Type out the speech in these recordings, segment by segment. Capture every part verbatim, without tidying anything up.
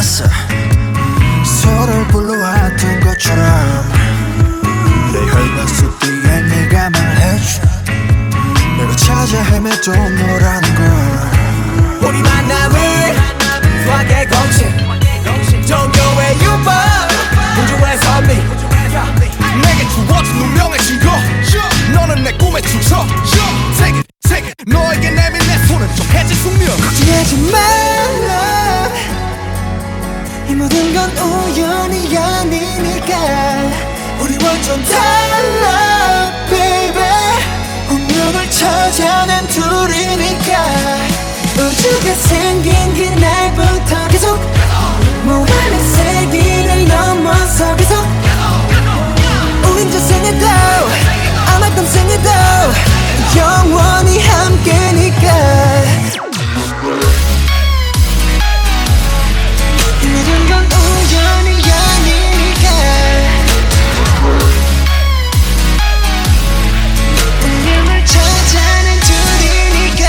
만났어. 서로를 불러왔던 것처럼 내 혈관 속 뒤에 네가 말해줘. 내가 찾아 헤매던 너라는 걸. 우리 만남은 수학의 공식, 종교의 유법, 우주의 선미. 내게 주어진 운명의 증거. 너는 내 꿈의 축소. Take it, take it. 너에게 내민 내 손은 좀 해질 숙명. 걱정하지 말라. 이 모든 건 우연이 아니니까. 우리 완전 달라 baby. 운명을 찾아낸 둘이니까. 우주가 생긴 그날부터 계속 무한의 세기를 넘어서 계속 우린 저 생에도 아마 땀 생에도 영원히 함께니까. 이 모든 건 우연이 아니니까. 운명을 찾아낸 둘이니까.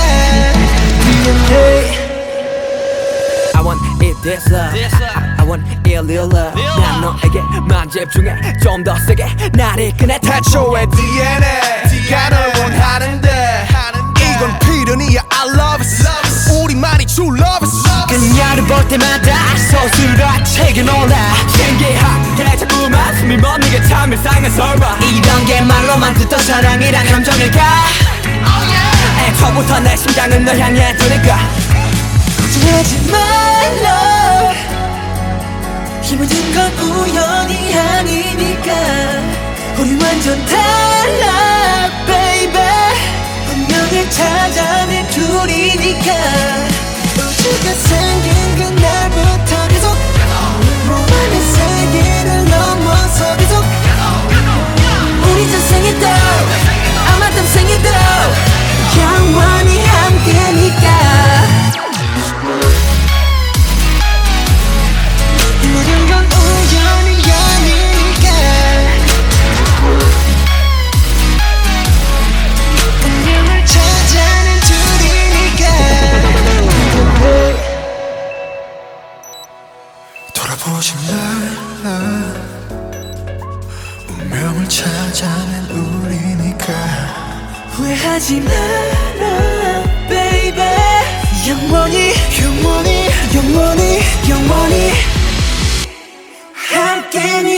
미안해. I want it this love, I want it real love. 난 너에게만 집중해 좀 더 세게 나를 꺼내. 태초의 디엔에이 가 널 원하는데 이건 필연이야. I love it. 우리만이 true love it. 그녀를 볼 때마다 서술아 책에 놀라. 신기하게 자꾸만 숨이 멎는 게 참 일상의 설마. 이런 게 말로만 듣던 사랑이란 감정일까. 애초부터 내 심장은 널 향해 두니까. 걱정하지 말라. 이 모든 건 우연이 아니니까. 우리 완전 달라 baby. 운명을 찾아낸 둘이니까. 우주가 생긴 그날부터 계속 무한의 세계를 넘어서 계속 우리 저 생에도 아마 땀 생에도 영원히 함께니까. 이 모든 건 우연이 아니니까. 운명을 찾아낸 둘이니까. 돌아보지 말라. 운명을 찾아낸 우리니까. 후회하지 마라 baby. 영원히 영원히 영원히 영원히 함께니